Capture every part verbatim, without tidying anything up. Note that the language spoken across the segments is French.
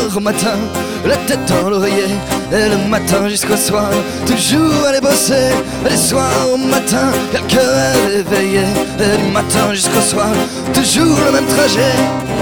au matin, la tête dans l'oreiller, et le matin jusqu'au soir, toujours aller bosser, et le soir au matin, quelques heures éveillées, et du matin jusqu'au soir, toujours le même trajet.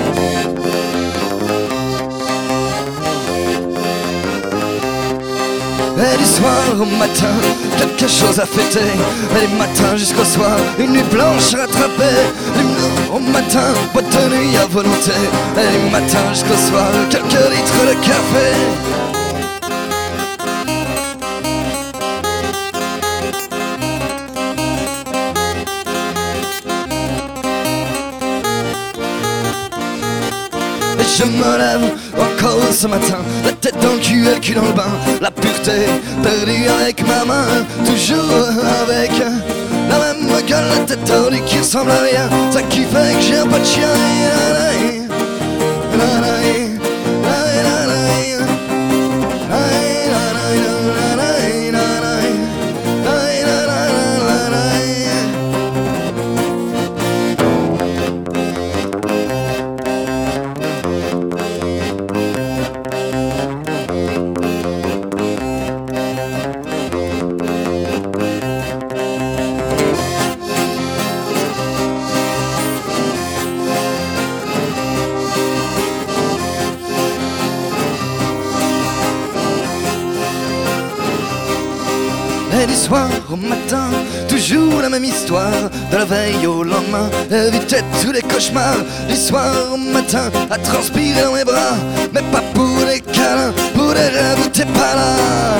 Et du soir au matin, quelque chose à fêter. Et du matin jusqu'au soir, une nuit blanche à rattraper. Du au matin, boîte de nuit à volonté. Et du matin jusqu'au soir, quelques litres de café. Et je me lève encore ce matin, la tête dans le cul et le cul dans le bain. La pureté perdue avec ma main, toujours avec la même gueule, la tête tordue qui ressemble à rien. Ça qui fait que j'ai un pas de chien. Et du soir au matin, toujours la même histoire. De la veille au lendemain, éviter tous les cauchemars. Du soir au matin, à transpirer dans mes bras. Mais pas pour des câlins, pour des rêves où t'es pas là.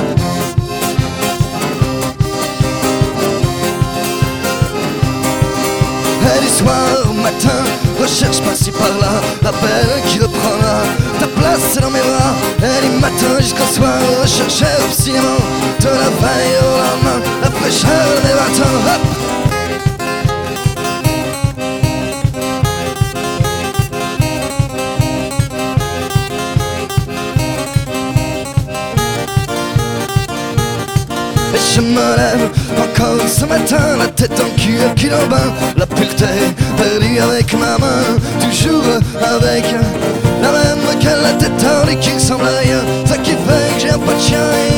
Et du soir au matin, recherche par-ci par-là, la belle qui reprendra ta place dans mes bras. Et du matin jusqu'au soir, rechercher obstinément de la veille au lendemain, la fraîcheur de mes matins. Hop! Et je me lève encore ce matin, la tête dans le cul et le cul dans le bain. La pureté perdue avec ma main, toujours avec la même que la tête tordue qui ressemble à rien. Ça qui fait que j'ai un pas de chien.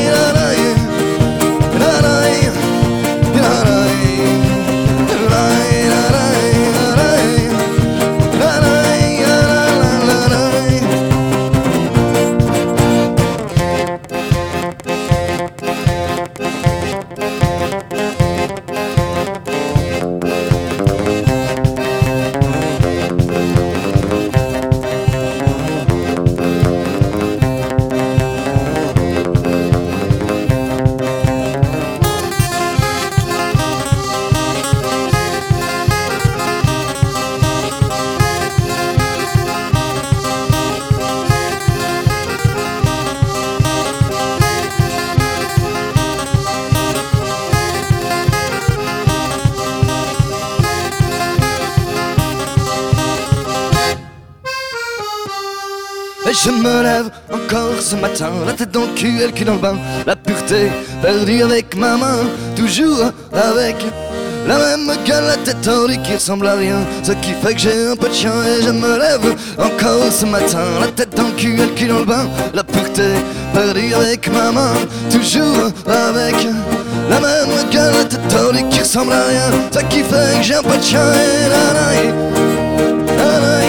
Et je me lève encore ce matin, la tête dans le cul et le cul dans le bain. La pureté perdue avec ma main, toujours avec la même gueule, la tête tordue qui ressemble à rien. Ce qui fait que j'ai un peu de chien. Et je me lève encore ce matin, la tête dans le cul et le cul dans le bain. La pureté perdue avec ma main, toujours avec la même gueule, la tête tordue qui ressemble à rien. Ce qui fait que j'ai un peu de chien.